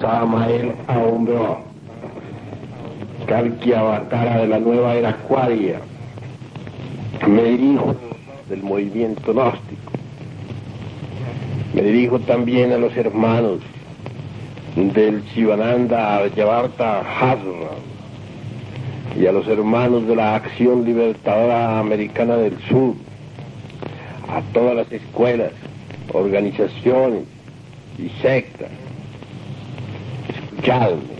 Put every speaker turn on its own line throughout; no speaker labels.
Samael Aoun, Kalki Avatara de la nueva era acuaria. Me dirijo del movimiento gnóstico. Me dirijo también a los hermanos del Shivananda Aryavarta Hazra y a los hermanos de la Acción Libertadora Americana del Sur, a todas las escuelas, organizaciones y sectas. Escuchadme.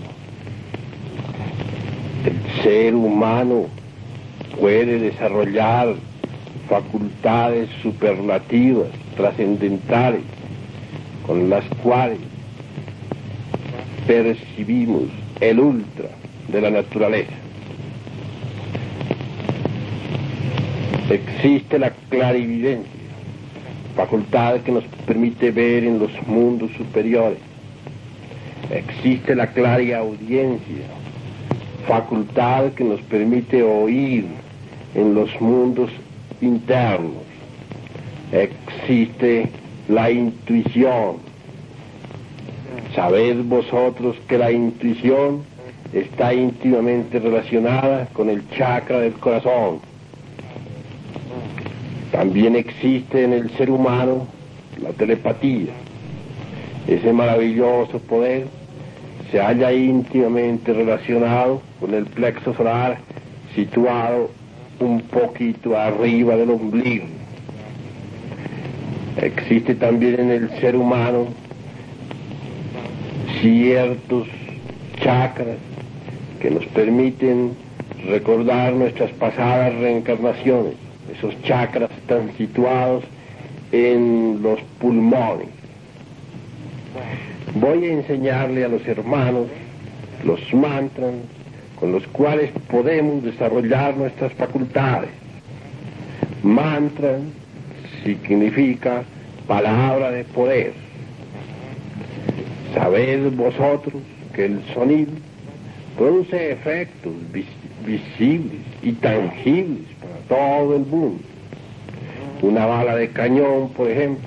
El ser humano puede desarrollar facultades superlativas, trascendentales, con las cuales percibimos el ultra de la naturaleza. Existe la clarividencia, facultad que nos permite ver en los mundos superiores. Existe la clariaudiencia, facultad que nos permite oír en los mundos internos. Existe la intuición. Sabed vosotros que la intuición está íntimamente relacionada con el chakra del corazón. También existe en el ser humano la telepatía. Ese maravilloso poder se halla íntimamente relacionado con el plexo solar situado un poquito arriba del ombligo. Existe también en el ser humano ciertos chakras que nos permiten recordar nuestras pasadas reencarnaciones. Esos chakras están situados en los pulmones. Voy a enseñarle a los hermanos los mantras con los cuales podemos desarrollar nuestras facultades. Mantra significa palabra de poder. Sabed vosotros que el sonido produce efectos visibles y tangibles para todo el mundo. Una bala de cañón, por ejemplo,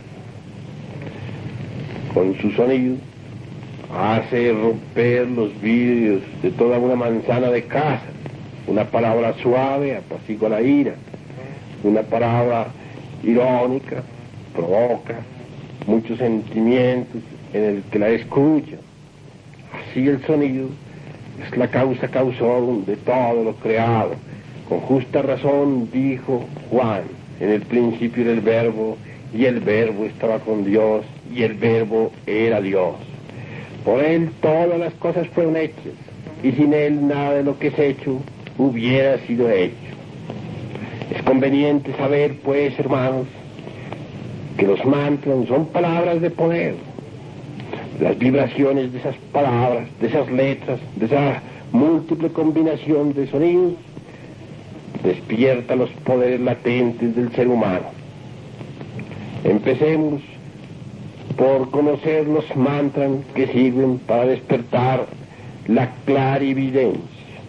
con su sonido hace romper los vidrios de toda una manzana de casa. Una palabra suave apacigua la ira. Una palabra irónica provoca muchos sentimientos en el que la escucha. Así el sonido es la causa causal de todo lo creado. Con justa razón dijo Juan: en el principio era el Verbo, y el Verbo estaba con Dios, y el Verbo era Dios. Por él todas las cosas fueron hechas, y sin él nada de lo que es hecho hubiera sido hecho. Es conveniente saber, pues, hermanos, que los mantras son palabras de poder. Las vibraciones de esas palabras, de esas letras, de esa múltiple combinación de sonidos, despierta los poderes latentes del ser humano. Empecemos por conocer los mantras que sirven para despertar la clarividencia.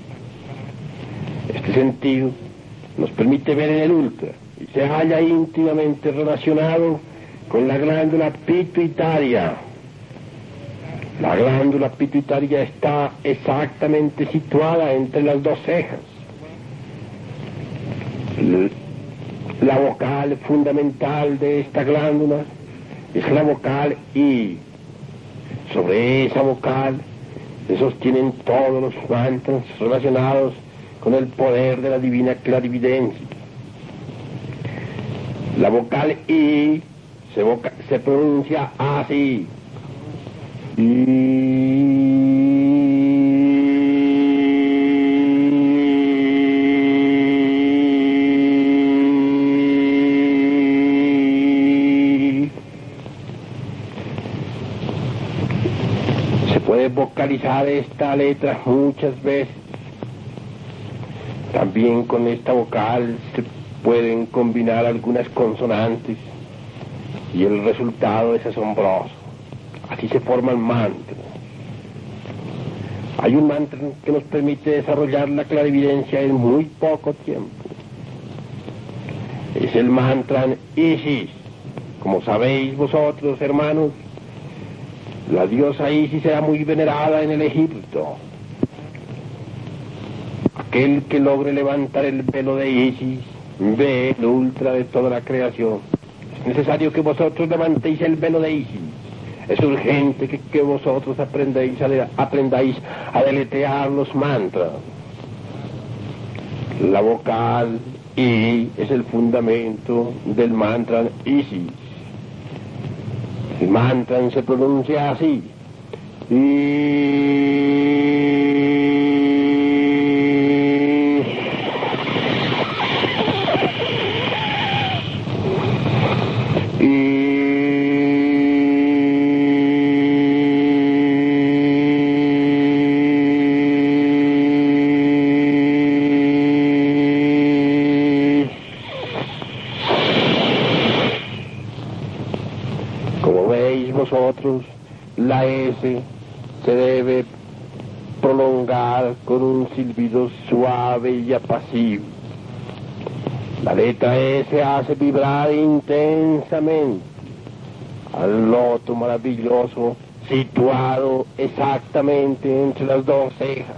Este sentido nos permite ver en el ultra y se halla íntimamente relacionado con la glándula pituitaria. La glándula pituitaria está exactamente situada entre las dos cejas. La vocal fundamental de esta glándula es la vocal I. Sobre esa vocal se sostienen todos los mantras relacionados con el poder de la divina clarividencia. La vocal I se pronuncia así. Se puede vocalizar esta letra muchas veces. También con esta vocal se pueden combinar algunas consonantes y el resultado es asombroso. Así se forman mantras. Hay un mantra que nos permite desarrollar la clarividencia en muy poco tiempo. Es el mantra Isis. Como sabéis vosotros, hermanos, La diosa Isis era muy venerada en el Egipto. Aquel que logre levantar el velo de Isis ve el ultra de toda la creación. Es necesario que vosotros levantéis el velo de Isis. Es urgente que vosotros aprendáis a deletrear los mantras. La vocal I es el fundamento del mantra Isis. El mantra se pronuncia así. Vosotros, la S se debe prolongar con un silbido suave y apacible. La letra S hace vibrar intensamente al loto maravilloso situado exactamente entre las dos cejas.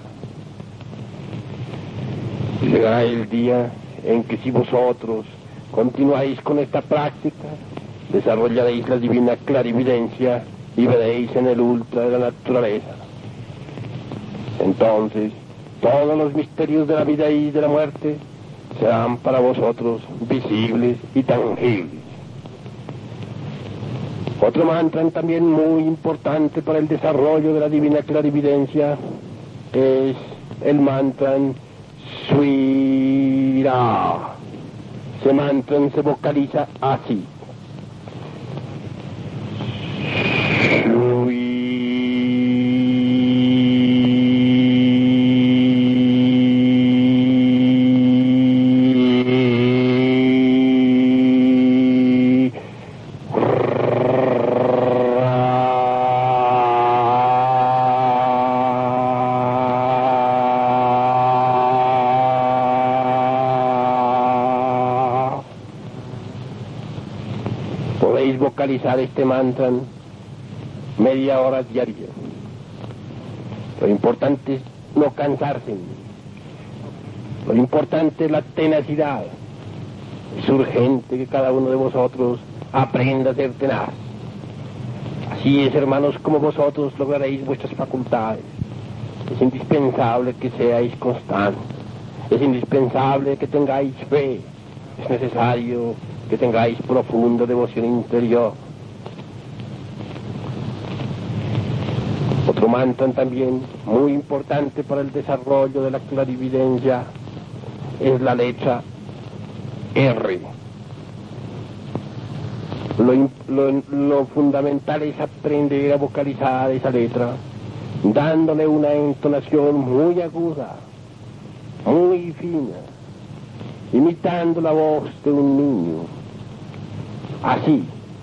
Llegará el día en que si vosotros continuáis con esta práctica, desarrollaréis la divina clarividencia y veréis en el ultra de la naturaleza. Entonces, todos los misterios de la vida y de la muerte serán para vosotros visibles y tangibles. Otro mantra también muy importante para el desarrollo de la divina clarividencia es el mantra Swira. Ese mantra se vocaliza así. Podéis vocalizar este mantra media hora diaria. Lo importante es no cansarse. Lo importante es la tenacidad. Es urgente que cada uno de vosotros aprenda a ser tenaz. Así es, hermanos, como vosotros lograréis vuestras facultades. Es indispensable que seáis constantes. Es indispensable que tengáis fe. Es necesario que tengáis profunda devoción interior. Otro mantra también muy importante para el desarrollo de la clarividencia es la letra R. Lo fundamental es aprender a vocalizar esa letra, dándole una entonación muy aguda, muy fina, imitando la voz de un niño. Así.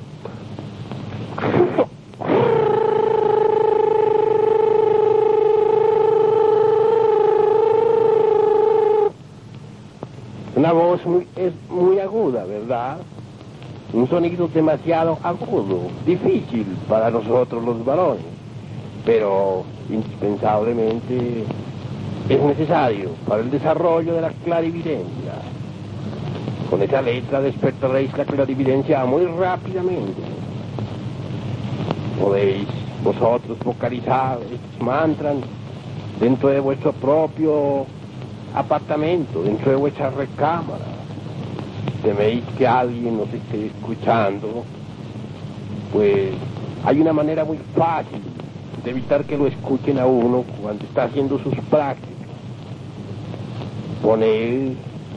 Una voz muy aguda, ¿verdad? Un sonido demasiado agudo, difícil para nosotros los varones, pero indispensablemente es necesario para el desarrollo de la clarividencia. Con esa letra despertaréis la clarividencia muy rápidamente. Podéis vosotros vocalizar estos mantras dentro de vuestro propio apartamento, dentro de vuestra recámara. Teméis que alguien nos esté escuchando, pues hay una manera muy fácil de evitar que lo escuchen a uno cuando está haciendo sus prácticas. Poner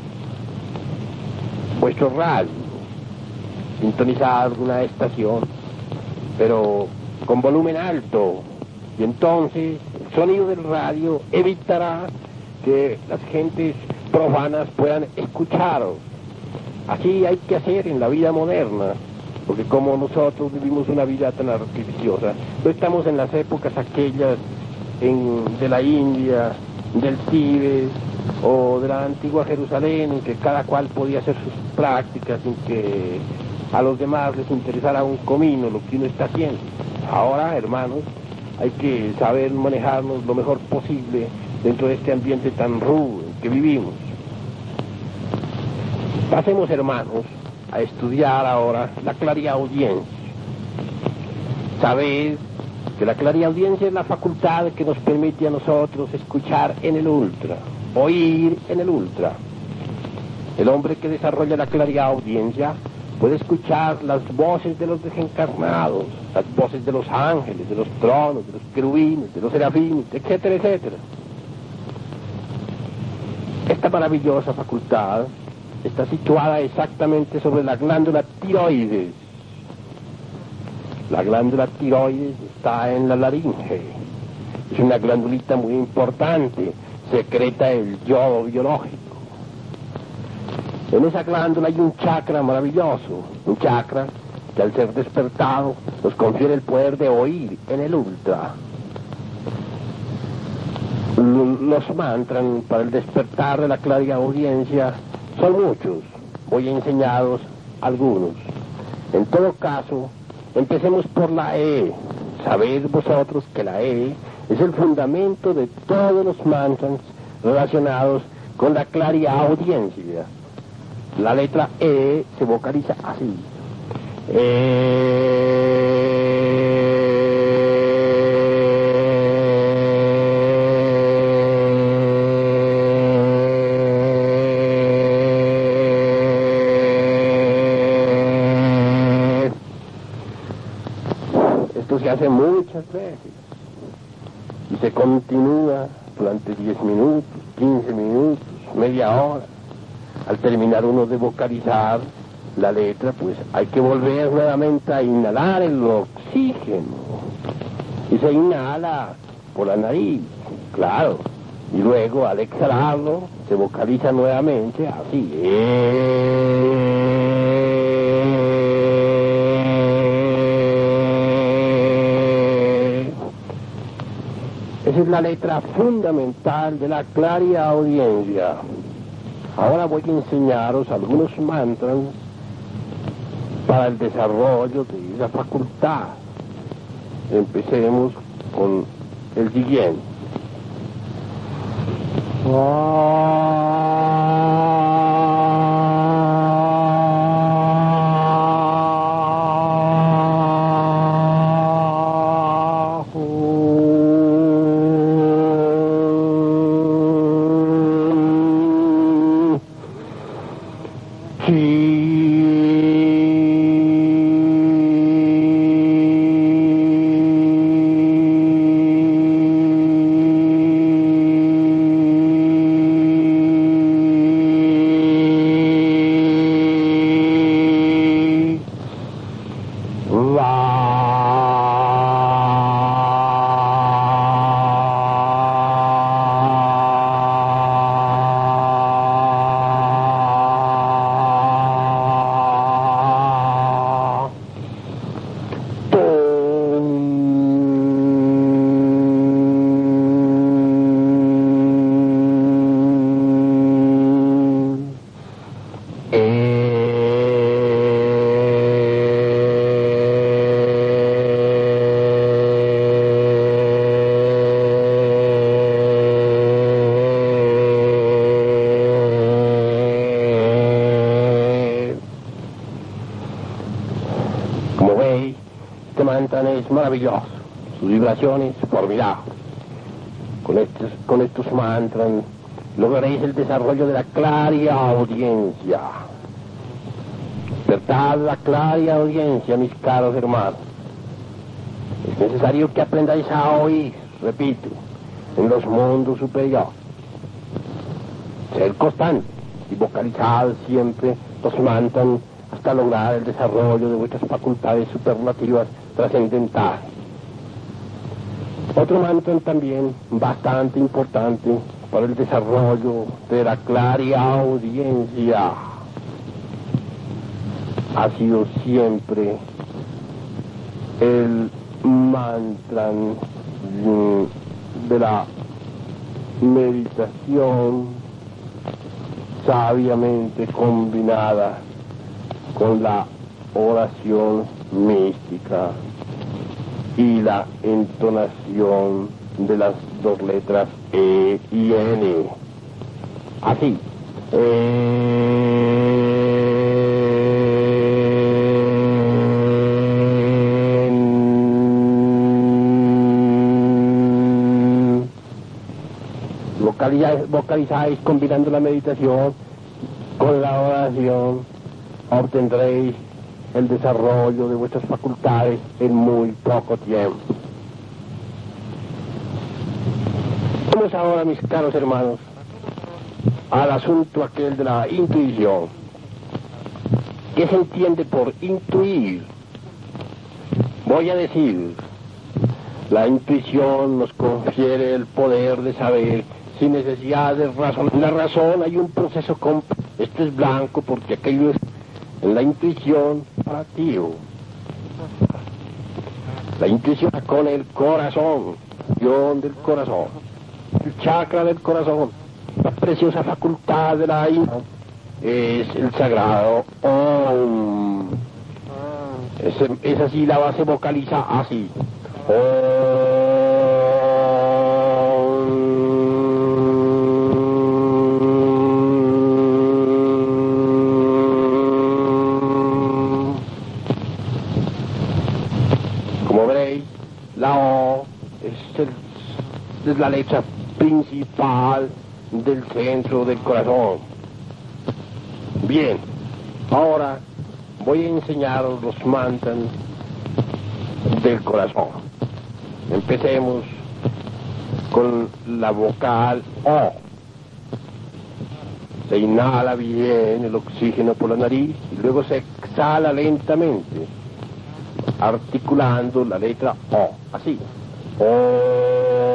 vuestro radio, sintonizar alguna estación, pero con volumen alto, y entonces el sonido del radio evitará que las gentes profanas puedan escucharos. Así hay que hacer en la vida moderna, porque como nosotros vivimos una vida tan artificiosa, no estamos en las épocas aquellas de la India, del Tíbet o de la antigua Jerusalén, en que cada cual podía hacer sus prácticas sin que a los demás les interesara un comino lo que uno está haciendo. Ahora, hermanos, hay que saber manejarnos lo mejor posible dentro de este ambiente tan rudo en que vivimos. Pasemos, hermanos, a estudiar ahora la clariaudiencia. Sabed que la clariaudiencia es la facultad que nos permite a nosotros escuchar en el ultra, oír en el ultra. El hombre que desarrolla la clariaudiencia puede escuchar las voces de los desencarnados, las voces de los ángeles, de los tronos, de los querubines, de los serafines, etcétera, etcétera. Esta maravillosa facultad está situada exactamente sobre la glándula tiroides. La glándula tiroides está en la laringe. Es una glandulita muy importante, secreta el yodo biológico. En esa glándula hay un chakra maravilloso, un chakra que al ser despertado nos confiere el poder de oír en el ultra. Los mantras para el despertar de la clariaudiencia son muchos. Voy a enseñaros algunos. En todo caso, empecemos por la E. Sabed vosotros que la E es el fundamento de todos los mantras relacionados con la clariaudiencia. La letra E se vocaliza así. Esto se hace muchas veces y se continúa durante 10 minutos, 15 minutos, media hora. Al terminar uno de vocalizar la letra, pues hay que volver nuevamente a inhalar el oxígeno. Y se inhala por la nariz, claro. Y luego al exhalarlo, se vocaliza nuevamente así. Esa es la letra fundamental de la clariaudiencia. Ahora voy a enseñaros algunos mantras para el desarrollo de esa facultad. Empecemos con el siguiente. Es maravilloso, sus vibraciones formidables. Con estos mantras lograréis el desarrollo de la clariaudiencia. Despertad la clariaudiencia, mis caros hermanos. Es necesario que aprendáis a oír, repito, en los mundos superiores. Ser constante y vocalizad siempre los mantras hasta lograr el desarrollo de vuestras facultades superlativas trascendentales. Otro mantra también bastante importante para el desarrollo de la clariaudiencia ha sido siempre el mantra de la meditación sabiamente combinada con la oración mística y la entonación de las dos letras E y N. Así. Vocalizáis combinando la meditación con la oración, obtendréis el desarrollo de vuestras facultades en muy poco tiempo. Vamos ahora, mis caros hermanos, al asunto aquel de la intuición. ¿Qué se entiende por intuir? Voy a decir, la intuición nos confiere el poder de saber sin necesidad de razón. En la razón hay un proceso complejo. Esto es blanco porque aquello es en la intuición activo. La intuición con el corazón, del corazón, el chakra del corazón, la preciosa facultad de la intuición es el sagrado Om. Esa sílaba se vocaliza así. Como veréis, la O es la letra principal del centro del corazón. Bien, ahora voy a enseñaros los mantras del corazón. Empecemos con la vocal O. Se inhala bien el oxígeno por la nariz y luego se exhala lentamente, articulando la letra O, así. O.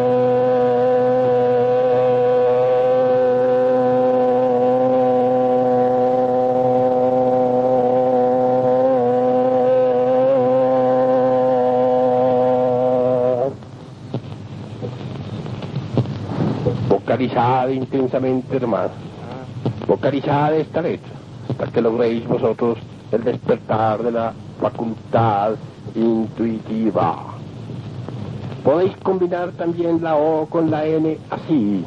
Vocalizad intensamente, hermano. Vocalizad esta letra, hasta que logréis vosotros el despertar de la facultad intuitiva. Podéis combinar también la O con la N así.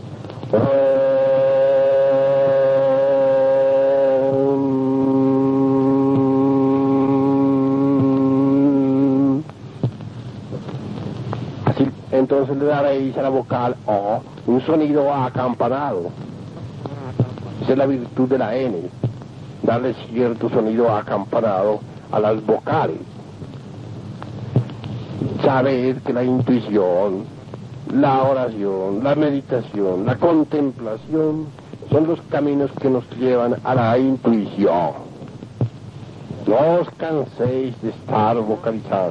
Así, entonces le daréis a la vocal O un sonido acampanado. Esa es la virtud de la N, darle cierto sonido acampanado a las vocales. Saber que la intuición, la oración, la meditación, la contemplación son los caminos que nos llevan a la intuición. No os canséis de estar vocalizando.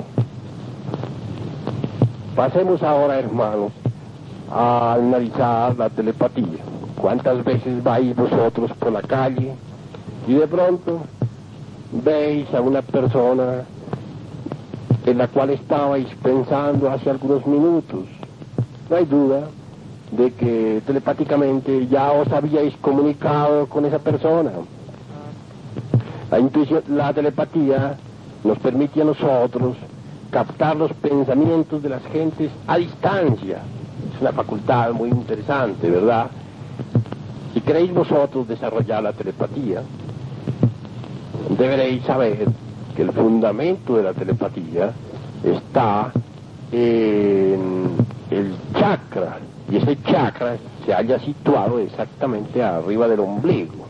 Pasemos ahora, hermanos, a analizar la telepatía. ¿Cuántas veces vais vosotros por la calle y de pronto veis a una persona en la cual estabais pensando hace algunos minutos? No hay duda de que telepáticamente ya os habíais comunicado con esa persona. La intuición, la telepatía nos permite a nosotros captar los pensamientos de las gentes a distancia. Es una facultad muy interesante, ¿verdad? Si queréis vosotros desarrollar la telepatía, deberéis saber que el fundamento de la telepatía está en el chakra, y ese chakra se halla situado exactamente arriba del ombligo.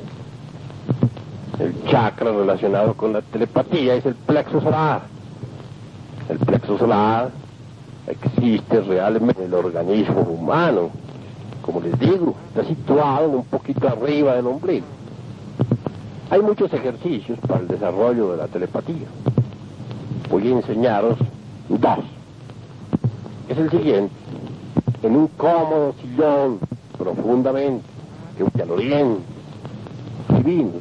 El chakra relacionado con la telepatía es el plexo solar. El plexo solar existe realmente en el organismo humano. Como les digo, está situado un poquito arriba del ombligo. Hay muchos ejercicios para el desarrollo de la telepatía. Voy a enseñaros dos. Es el siguiente. En un cómodo sillón, profundamente, que ya lo bien, divinos.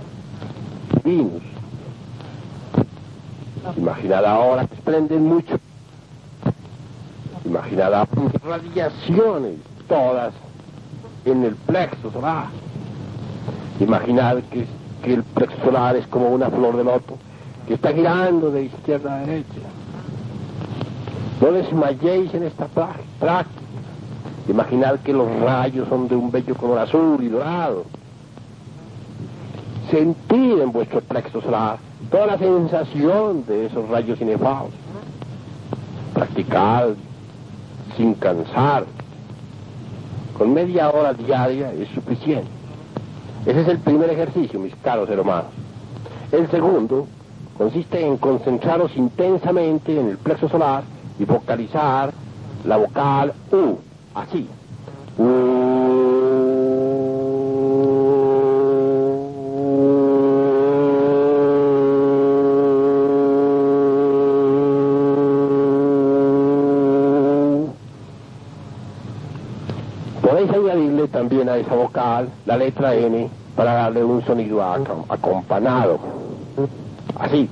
Imaginad ahora que desprenden mucho. Imaginad ahora radiaciones, todas en el plexo solar. Imaginad que el plexo solar es como una flor de loto que está girando de izquierda a derecha. No desmayéis en esta práctica. Imaginad que los rayos son de un bello color azul y dorado. Sentid en vuestro plexo solar toda la sensación de esos rayos inefables. Practicad sin cansar. Con media hora diaria es suficiente. Ese es el primer ejercicio, mis caros hermanos. El segundo consiste en concentraros intensamente en el plexo solar y vocalizar la vocal U, así. Podéis añadirle también a esa vocal la letra N para darle un sonido acompañado. Así.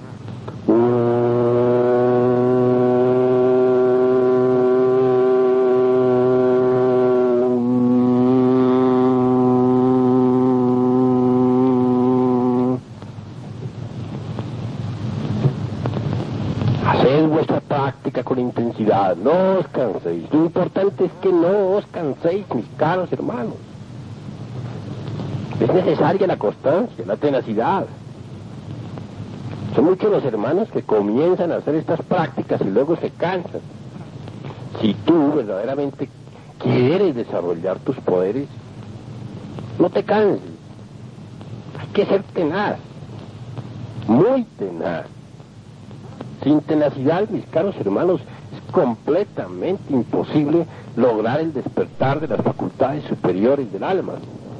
Haced vuestra práctica con intensidad, no os canséis. Lo importante es que no os canséis, mis caros hermanos. Es necesaria la constancia, la tenacidad. Son muchos los hermanos que comienzan a hacer estas prácticas y luego se cansan. Si tú verdaderamente quieres desarrollar tus poderes, no te canses. Hay que ser tenaz, muy tenaz. Sin tenacidad, mis caros hermanos, es completamente imposible lograr el despertar de las facultades superiores del alma.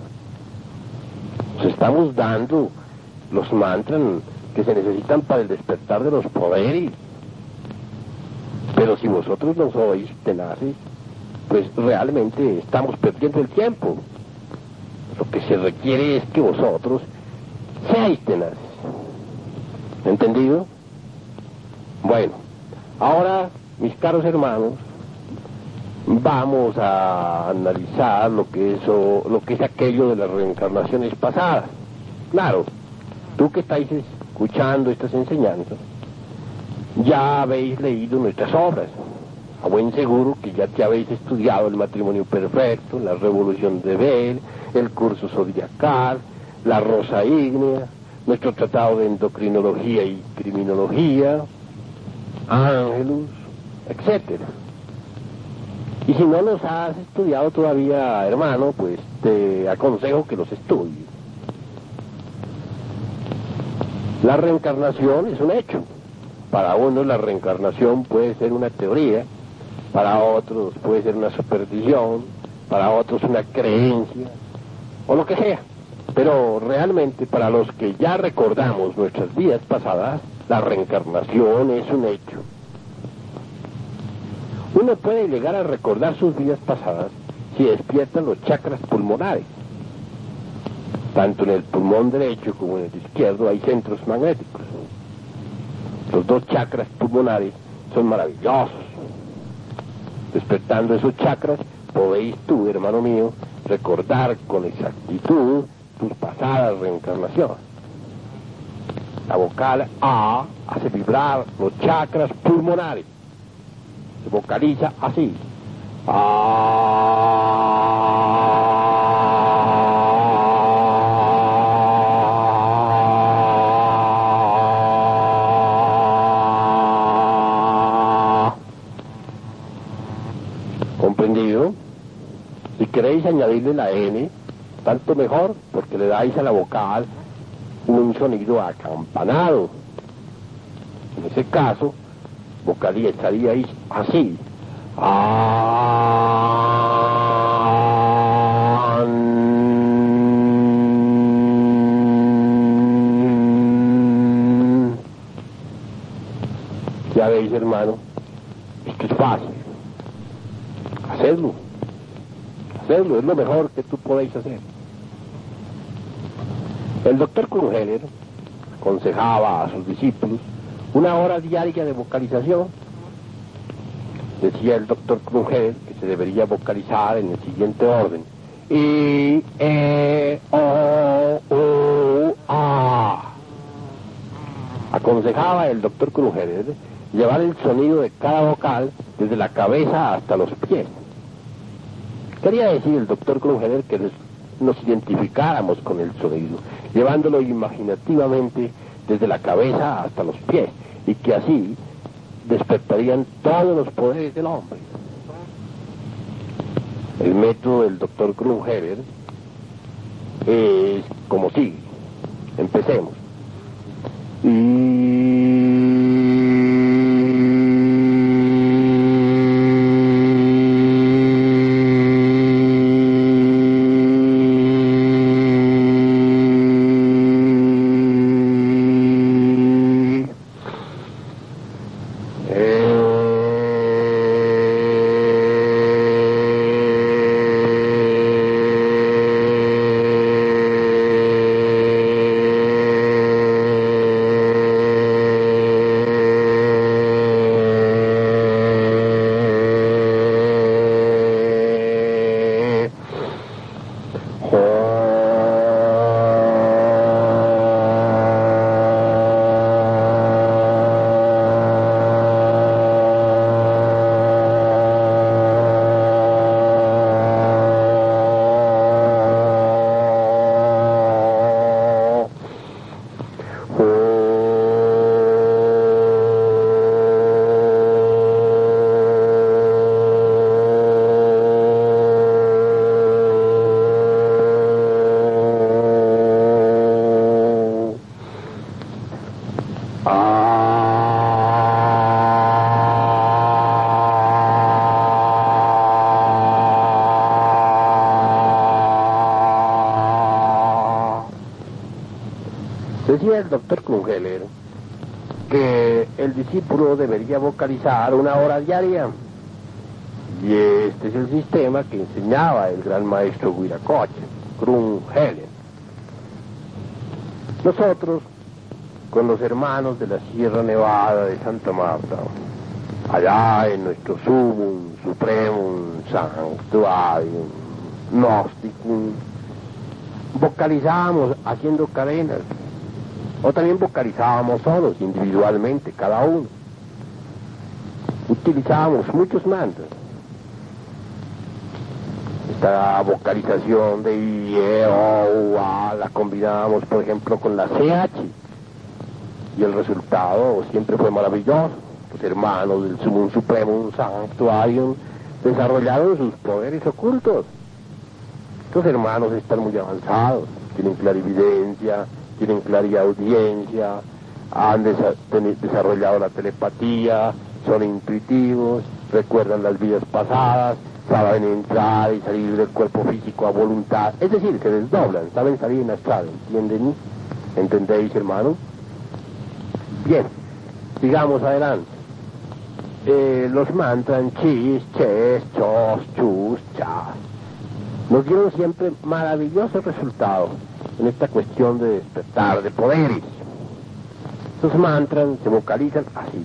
Nos estamos dando los mantras que se necesitan para el despertar de los poderes. Pero si vosotros no sois tenaces, pues realmente estamos perdiendo el tiempo. Lo que se requiere es que vosotros seáis tenaces. ¿Entendido? Bueno, ahora, mis caros hermanos, vamos a analizar lo que es aquello de las reencarnaciones pasadas. Claro, tú que estáis escuchando estas enseñanzas, ya habéis leído nuestras obras. A buen seguro que ya te habéis estudiado el matrimonio perfecto, la revolución de Bell, el curso zodiacal, la rosa ígnea, nuestro tratado de endocrinología y criminología, Ángelus, etcétera. Y si no los has estudiado todavía, hermano, pues te aconsejo que los estudies. La reencarnación es un hecho. Para unos la reencarnación puede ser una teoría, para otros puede ser una superstición, para otros una creencia, o lo que sea. Pero realmente para los que ya recordamos nuestras vidas pasadas, la reencarnación es un hecho. Uno puede llegar a recordar sus vidas pasadas si despiertan los chakras pulmonares. Tanto en el pulmón derecho como en el izquierdo hay centros magnéticos. Los dos chakras pulmonares son maravillosos. Despertando esos chakras, podéis tú, hermano mío, recordar con exactitud tus pasadas reencarnaciones. La vocal A hace vibrar los chakras pulmonares. Se vocaliza así. ¿Comprendido? Si queréis añadirle la N, tanto mejor, porque le dais a la vocal un sonido acampanado. En ese caso, vocalizaríais así. Ya veis, hermano, esto es fácil. Hacedlo, es lo mejor que tú podéis hacer. El doctor Krugheller aconsejaba a sus discípulos 1 hora diaria de vocalización. Decía el doctor Krugheller que se debería vocalizar en el siguiente orden: I, E, O, U, A. Aconsejaba el doctor Krugheller llevar el sonido de cada vocal desde la cabeza hasta los pies. Quería decir el doctor Krumheller que nos identificáramos con el sonido, llevándolo imaginativamente desde la cabeza hasta los pies, y que así despertarían todos los poderes del hombre. El método del doctor Krumheller es como sigue. Empecemos. Decía el doctor Krumheller que el discípulo debería vocalizar 1 hora diaria, y este es el sistema que enseñaba el gran maestro Huiracocha, Krumheller. Nosotros, con los hermanos de la Sierra Nevada de Santa Marta, allá en nuestro sumum supremum sanctuarium gnosticum, vocalizábamos haciendo cadenas, o también vocalizábamos solos, individualmente, cada uno. Utilizábamos muchos mantras. Esta vocalización de IE, O, A, la combinábamos, por ejemplo, con la CH, y el resultado siempre fue maravilloso. Los hermanos del Sumum Supremum Sanctuarium desarrollaron sus poderes ocultos. Estos hermanos están muy avanzados, tienen clarividencia, tienen clariaudiencia, han desarrollado la telepatía, son intuitivos, recuerdan las vidas pasadas, saben entrar y salir del cuerpo físico a voluntad, es decir, se desdoblan, saben salir en astral, ¿entienden? ¿Entendéis, hermano? Bien, sigamos adelante. Los mantras chis, ches, chos, chus, chas nos dieron siempre maravillosos resultados en esta cuestión de despertar de poderes. Estos mantras se vocalizan así.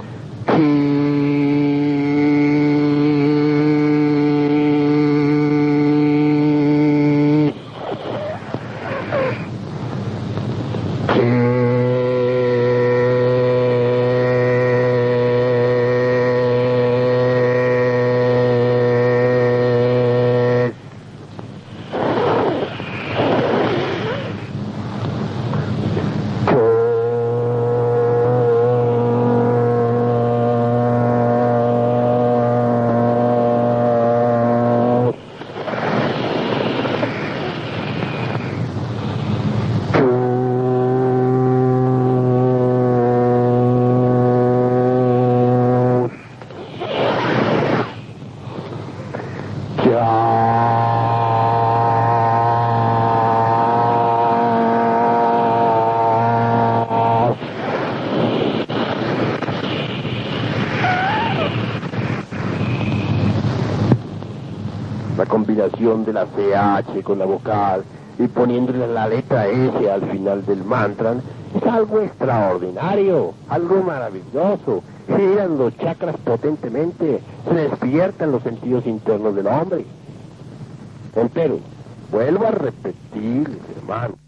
La combinación de la CH con la vocal y poniéndole la letra S al final del mantra es algo extraordinario, algo maravilloso. Giran los chakras potentemente, se despiertan los sentidos internos del hombre. Empero, vuelvo a repetirles, hermano,